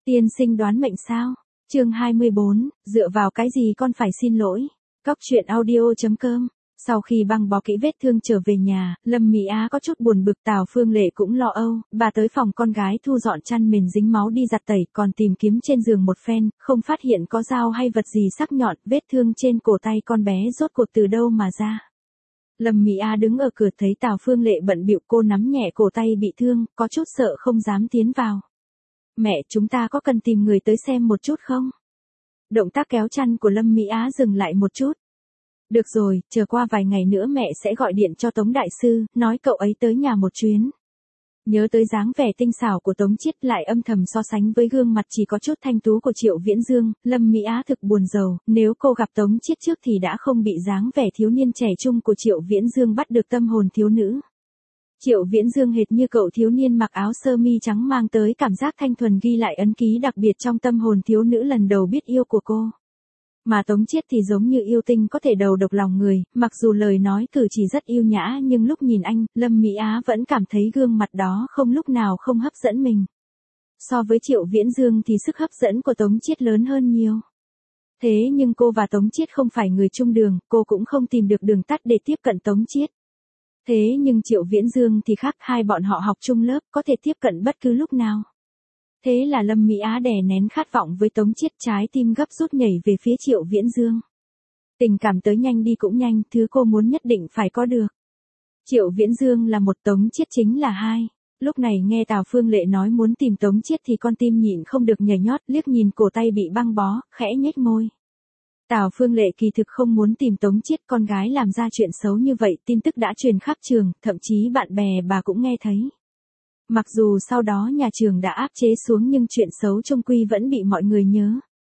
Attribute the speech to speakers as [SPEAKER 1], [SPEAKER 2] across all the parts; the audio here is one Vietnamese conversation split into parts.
[SPEAKER 1] Tiên sinh đoán mệnh sao? Chương 24, dựa vào cái gì con phải xin lỗi? Cóc truyện audio.com. Sau khi băng bó kỹ vết thương trở về nhà, Lâm Mỹ Á có chút buồn bực, Tào Phương Lệ cũng lo âu, bà tới phòng con gái thu dọn chăn mền dính máu đi giặt tẩy, còn tìm kiếm trên giường một phen, không phát hiện có dao hay vật gì sắc nhọn, vết thương trên cổ tay con bé rốt cuộc từ đâu mà ra. Lâm Mỹ Á đứng ở cửa thấy Tào Phương Lệ bận bịu, cô nắm nhẹ cổ tay bị thương, có chút sợ không dám tiến vào. Mẹ, chúng ta có cần tìm người tới xem một chút không? Động tác kéo chăn của Lâm Mỹ Á dừng lại một chút. Được rồi, chờ qua vài ngày nữa mẹ sẽ gọi điện cho Tống Đại Sư, nói cậu ấy tới nhà một chuyến. Nhớ tới dáng vẻ tinh xảo của Tống Chiết lại âm thầm so sánh với gương mặt chỉ có chút thanh tú của Triệu Viễn Dương, Lâm Mỹ Á thực buồn rầu, nếu cô gặp Tống Chiết trước thì đã không bị dáng vẻ thiếu niên trẻ trung của Triệu Viễn Dương bắt được tâm hồn thiếu nữ. Triệu Viễn Dương hệt như cậu thiếu niên mặc áo sơ mi trắng mang tới cảm giác thanh thuần, ghi lại ấn ký đặc biệt trong tâm hồn thiếu nữ lần đầu biết yêu của cô. Mà Tống Chiết thì giống như yêu tinh có thể đầu độc lòng người, mặc dù lời nói cử chỉ rất yêu nhã nhưng lúc nhìn anh, Lâm Mỹ Á vẫn cảm thấy gương mặt đó không lúc nào không hấp dẫn mình. So với Triệu Viễn Dương thì sức hấp dẫn của Tống Chiết lớn hơn nhiều. Thế nhưng cô và Tống Chiết không phải người chung đường, cô cũng không tìm được đường tắt để tiếp cận Tống Chiết. Thế nhưng Triệu Viễn Dương thì khác, hai bọn họ học chung lớp, có thể tiếp cận bất cứ lúc nào. Thế là Lâm Mỹ Á đè nén khát vọng với Tống Chiết, trái tim gấp rút nhảy về phía Triệu Viễn Dương. Tình cảm tới nhanh đi cũng nhanh, thứ cô muốn nhất định phải có được. Triệu Viễn Dương là một, Tống Chiết chính là hai. Lúc này nghe Tào Phương Lệ nói muốn tìm Tống Chiết thì con tim nhịn không được nhảy nhót, liếc nhìn cổ tay bị băng bó, khẽ nhếch môi. Tào Phương Lệ kỳ thực không muốn tìm Tống Chiết, con gái làm ra chuyện xấu như vậy, tin tức đã truyền khắp trường, thậm chí bạn bè bà cũng nghe thấy. Mặc dù sau đó nhà trường đã áp chế xuống nhưng chuyện xấu chung quy vẫn bị mọi người nhớ.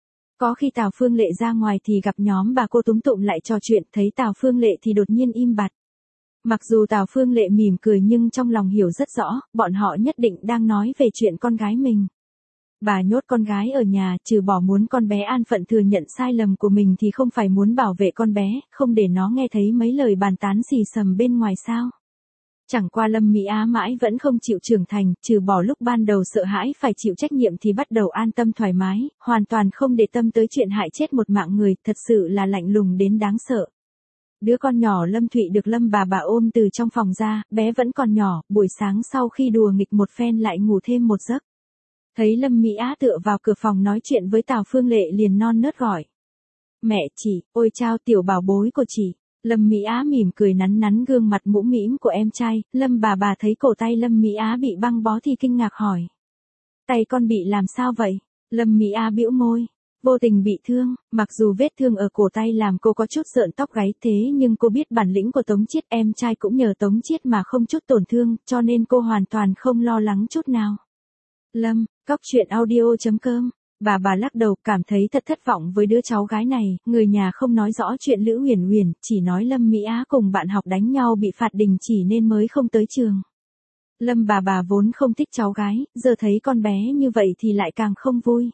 [SPEAKER 1] Có khi Tào Phương Lệ ra ngoài thì gặp nhóm bà cô túm tụm lại trò chuyện, thấy Tào Phương Lệ thì đột nhiên im bặt. Mặc dù Tào Phương Lệ mỉm cười nhưng trong lòng hiểu rất rõ, bọn họ nhất định đang nói về chuyện con gái mình. Bà nhốt con gái ở nhà, trừ bỏ muốn con bé an phận thừa nhận sai lầm của mình thì không phải muốn bảo vệ con bé, không để nó nghe thấy mấy lời bàn tán xì xầm bên ngoài sao. Chẳng qua Lâm Mỹ Á mãi vẫn không chịu trưởng thành, trừ bỏ lúc ban đầu sợ hãi phải chịu trách nhiệm thì bắt đầu an tâm thoải mái, hoàn toàn không để tâm tới chuyện hại chết một mạng người, thật sự là lạnh lùng đến đáng sợ. Đứa con nhỏ Lâm Thụy được Lâm bà ôm từ trong phòng ra, bé vẫn còn nhỏ, buổi sáng sau khi đùa nghịch một phen lại ngủ thêm một giấc. Thấy Lâm Mỹ Á tựa vào cửa phòng nói chuyện với Tào Phương Lệ liền non nớt gọi. Mẹ, chị, ôi chao tiểu bảo bối của chị. Lâm Mỹ Á mỉm cười nắn nắn gương mặt mũm mĩm của em trai, Lâm bà thấy cổ tay Lâm Mỹ Á bị băng bó thì kinh ngạc hỏi. Tay con bị làm sao vậy? Lâm Mỹ Á bĩu môi. Vô tình bị thương, mặc dù vết thương ở cổ tay làm cô có chút rợn tóc gáy, thế nhưng cô biết bản lĩnh của Tống Chiết, em trai cũng nhờ Tống Chiết mà không chút tổn thương, cho nên cô hoàn toàn không lo lắng chút nào. Lâm, cóc truyện audio.com. Bà lắc đầu, cảm thấy thật thất vọng với đứa cháu gái này, người nhà không nói rõ chuyện Lữ Huyền Huyền, chỉ nói Lâm Mỹ Á cùng bạn học đánh nhau bị phạt đình chỉ nên mới không tới trường. Lâm bà vốn không thích cháu gái, giờ thấy con bé như vậy thì lại càng không vui.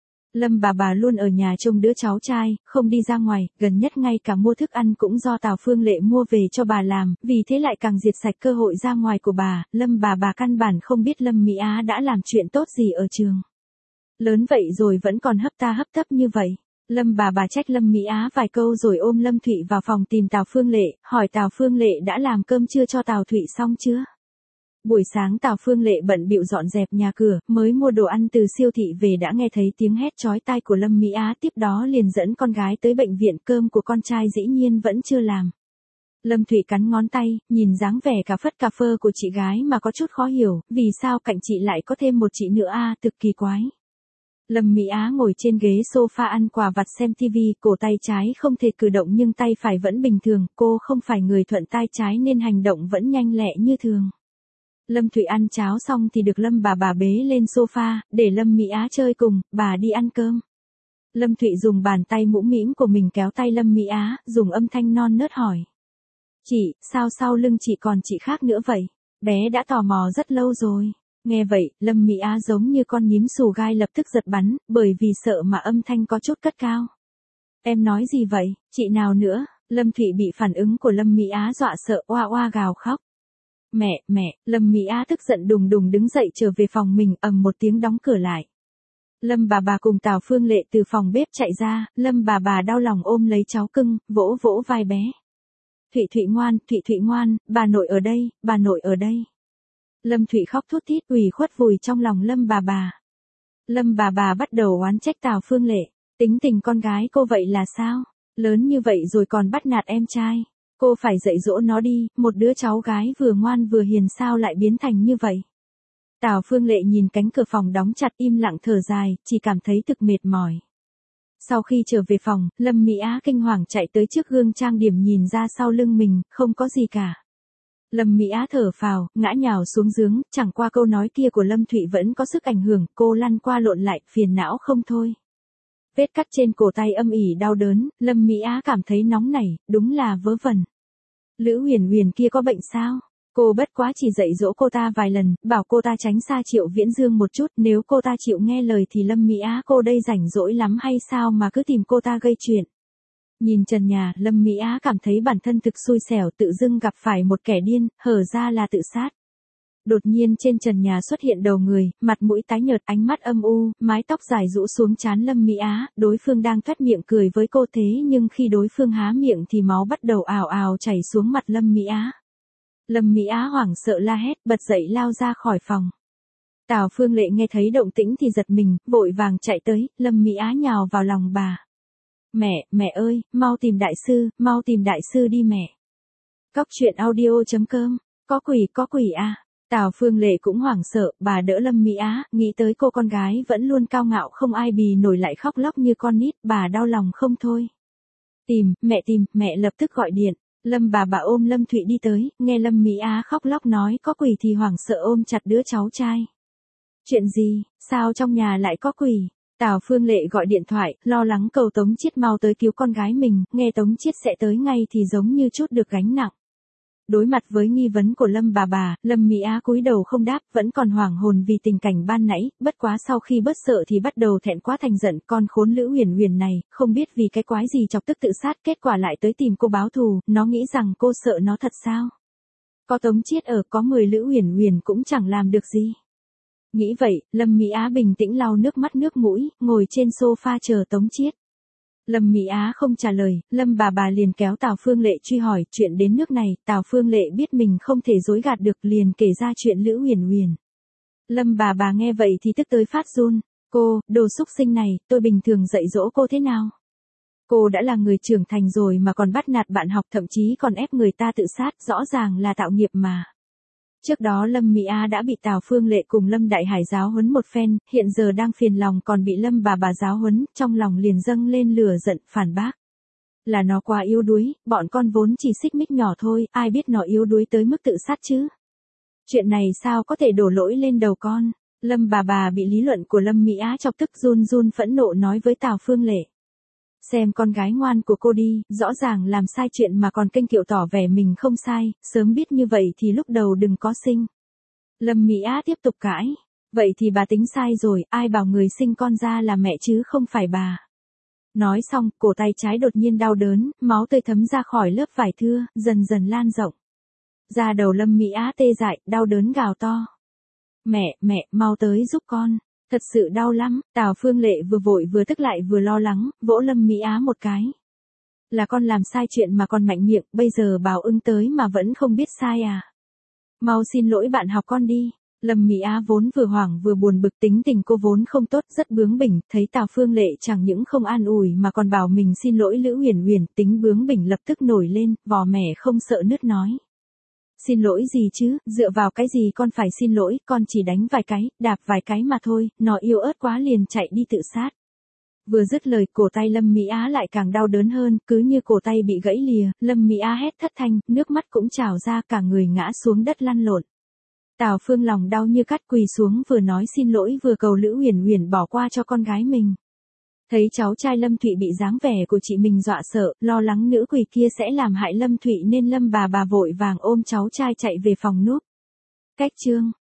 [SPEAKER 1] Lâm bà luôn ở nhà trông đứa cháu trai, không đi ra ngoài, gần nhất ngay cả mua thức ăn cũng do Tào Phương Lệ mua về cho bà làm, vì thế lại càng diệt sạch cơ hội ra ngoài của bà. Lâm bà căn bản không biết Lâm Mỹ Á đã làm chuyện tốt gì ở trường. Lớn vậy rồi vẫn còn hấp ta hấp tấp như vậy. Lâm bà trách Lâm Mỹ Á vài câu rồi ôm Lâm Thụy vào phòng tìm Tào Phương Lệ, hỏi Tào Phương Lệ đã làm cơm trưa cho Tào Thụy xong chưa? Buổi sáng Tào Phương Lệ bận bịu dọn dẹp nhà cửa, mới mua đồ ăn từ siêu thị về đã nghe thấy tiếng hét chói tai của Lâm Mỹ Á, tiếp đó liền dẫn con gái tới bệnh viện, cơm của con trai dĩ nhiên vẫn chưa làm. Lâm Thụy cắn ngón tay, nhìn dáng vẻ cà phất cà phơ của chị gái mà có chút khó hiểu, vì sao cạnh chị lại có thêm một chị nữa thực kỳ quái. Lâm Mỹ Á ngồi trên ghế sofa ăn quà vặt xem TV, cổ tay trái không thể cử động nhưng tay phải vẫn bình thường, cô không phải người thuận tay trái nên hành động vẫn nhanh lẹ như thường. Lâm Thụy ăn cháo xong thì được Lâm bà bế lên sofa, để Lâm Mỹ Á chơi cùng, bà đi ăn cơm. Lâm Thụy dùng bàn tay mũm mĩm của mình kéo tay Lâm Mỹ Á, dùng âm thanh non nớt hỏi. Chị, sao sau lưng chị còn chị khác nữa vậy? Bé đã tò mò rất lâu rồi. Nghe vậy, Lâm Mỹ Á giống như con nhím xù gai lập tức giật bắn, bởi vì sợ mà âm thanh có chút cất cao. Em nói gì vậy, chị nào nữa? Lâm Thụy bị phản ứng của Lâm Mỹ Á dọa sợ oa oa gào khóc. Mẹ, Lâm Mỹ Á tức giận đùng đùng đứng dậy trở về phòng mình, ầm một tiếng đóng cửa lại. Lâm bà cùng Tào Phương Lệ từ phòng bếp chạy ra, Lâm bà đau lòng ôm lấy cháu cưng, vỗ vỗ vai bé. Thụy Thụy ngoan, bà nội ở đây, bà nội ở đây. Lâm Thụy khóc thút thít ủy khuất vùi trong lòng Lâm bà. Lâm bà bắt đầu oán trách Tào Phương Lệ, tính tình con gái cô vậy là sao? Lớn như vậy rồi còn bắt nạt em trai. Cô phải dạy dỗ nó đi, một đứa cháu gái vừa ngoan vừa hiền sao lại biến thành như vậy. Tào Phương Lệ nhìn cánh cửa phòng đóng chặt im lặng thở dài, chỉ cảm thấy thực mệt mỏi. Sau khi trở về phòng, Lâm Mỹ Á kinh hoàng chạy tới trước gương trang điểm nhìn ra sau lưng mình, không có gì cả. Lâm Mỹ Á thở phào, ngã nhào xuống giường, chẳng qua câu nói kia của Lâm Thụy vẫn có sức ảnh hưởng, cô lăn qua lộn lại, phiền não không thôi. Vết cắt trên cổ tay âm ỉ đau đớn, Lâm Mỹ Á cảm thấy nóng nảy, đúng là vớ vẩn. Lữ Huyền Huyền kia có bệnh sao? Cô bất quá chỉ dạy dỗ cô ta vài lần, bảo cô ta tránh xa Triệu Viễn Dương một chút, nếu cô ta chịu nghe lời thì Lâm Mỹ Á cô đây rảnh rỗi lắm hay sao mà cứ tìm cô ta gây chuyện. Nhìn trần nhà, Lâm Mỹ Á cảm thấy bản thân thực xui xẻo, tự dưng gặp phải một kẻ điên, hở ra là tự sát. Đột nhiên trên trần nhà xuất hiện đầu người, mặt mũi tái nhợt, ánh mắt âm u, mái tóc dài rũ xuống trán Lâm Mỹ Á, đối phương đang toét miệng cười với cô thế nhưng khi đối phương há miệng thì máu bắt đầu ào ào chảy xuống mặt Lâm Mỹ Á. Lâm Mỹ Á hoảng sợ la hét, bật dậy lao ra khỏi phòng. Tào Phương Lệ nghe thấy động tĩnh thì giật mình, vội vàng chạy tới, Lâm Mỹ Á nhào vào lòng bà. Mẹ ơi, mau tìm đại sư đi mẹ. Cóc truyện audio.com, có quỷ à. Tào Phương Lệ cũng hoảng sợ, bà đỡ Lâm Mỹ Á, nghĩ tới cô con gái vẫn luôn cao ngạo không ai bì nổi lại khóc lóc như con nít, bà đau lòng không thôi. Mẹ lập tức gọi điện. Lâm bà ôm Lâm Thụy đi tới, nghe Lâm Mỹ Á khóc lóc nói có quỷ thì hoảng sợ ôm chặt đứa cháu trai. Chuyện gì, sao trong nhà lại có quỷ? Tào Phương Lệ gọi điện thoại, lo lắng cầu Tống Chiết mau tới cứu con gái mình, nghe Tống Chiết sẽ tới ngay thì giống như chút được gánh nặng. Đối mặt với nghi vấn của Lâm bà, Lâm Mỹ Á cúi đầu không đáp, vẫn còn hoảng hồn vì tình cảnh ban nãy, bất quá sau khi bớt sợ thì bắt đầu thẹn quá thành giận, con khốn Lữ Huyền Huyền này, không biết vì cái quái gì chọc tức tự sát, kết quả lại tới tìm cô báo thù, nó nghĩ rằng cô sợ nó thật sao? Có Tống Chiết ở, có 10 Lữ Huyền Huyền cũng chẳng làm được gì. Nghĩ vậy, Lâm Mỹ Á bình tĩnh lau nước mắt nước mũi, ngồi trên sofa chờ Tống Chiết. Lâm Mỹ Á không trả lời, Lâm bà liền kéo Tào Phương Lệ truy hỏi, chuyện đến nước này, Tào Phương Lệ biết mình không thể dối gạt được liền kể ra chuyện Lữ Huyền Huyền. Lâm bà nghe vậy thì tức tới phát run, cô, đồ xúc sinh này, tôi bình thường dạy dỗ cô thế nào? Cô đã là người trưởng thành rồi mà còn bắt nạt bạn học thậm chí còn ép người ta tự sát, rõ ràng là tạo nghiệp mà. Trước đó Lâm Mỹ Á đã bị Tào Phương Lệ cùng Lâm Đại Hải giáo huấn một phen, hiện giờ đang phiền lòng còn bị Lâm bà giáo huấn, trong lòng liền dâng lên lửa giận, phản bác. Là nó quá yếu đuối, bọn con vốn chỉ xích mích nhỏ thôi, ai biết nó yếu đuối tới mức tự sát chứ. Chuyện này sao có thể đổ lỗi lên đầu con. Lâm bà bị lý luận của Lâm Mỹ Á chọc tức run phẫn nộ nói với Tào Phương Lệ. Xem con gái ngoan của cô đi, rõ ràng làm sai chuyện mà còn kênh kiệu tỏ vẻ mình không sai, sớm biết như vậy thì lúc đầu đừng có sinh. Lâm Mỹ Á tiếp tục cãi, vậy thì bà tính sai rồi, ai bảo người sinh con ra là mẹ chứ không phải bà. Nói xong, cổ tay trái đột nhiên đau đớn, máu tươi thấm ra khỏi lớp vải thưa, dần dần lan rộng. Da đầu Lâm Mỹ Á tê dại, đau đớn gào to. Mẹ, mau tới giúp con. Thật sự đau lắm, Tào Phương Lệ vừa vội vừa tức lại vừa lo lắng, vỗ Lâm Mỹ Á một cái. Là con làm sai chuyện mà còn mạnh miệng, bây giờ bảo ưng tới mà vẫn không biết sai à. Mau xin lỗi bạn học con đi. Lâm Mỹ Á vốn vừa hoảng vừa buồn bực, tính tình cô vốn không tốt, rất bướng bỉnh, thấy Tào Phương Lệ chẳng những không an ủi mà còn bảo mình xin lỗi Lữ Huyền Huyền, tính bướng bỉnh lập tức nổi lên, vò mẻ không sợ nứt nói. Xin lỗi gì chứ, dựa vào cái gì con phải xin lỗi, con chỉ đánh vài cái, đạp vài cái mà thôi, nó yếu ớt quá liền chạy đi tự sát. Vừa dứt lời, cổ tay Lâm Mỹ Á lại càng đau đớn hơn, cứ như cổ tay bị gãy lìa, Lâm Mỹ Á hét thất thanh, nước mắt cũng trào ra, cả người ngã xuống đất lăn lộn. Tào Phương lòng đau như cắt quỳ xuống vừa nói xin lỗi vừa cầu Lữ Huyền Huyền bỏ qua cho con gái mình. Thấy cháu trai Lâm Thụy bị dáng vẻ của chị mình dọa sợ, lo lắng nữ quỷ kia sẽ làm hại Lâm Thụy nên Lâm bà vội vàng ôm cháu trai chạy về phòng núp. Cách chương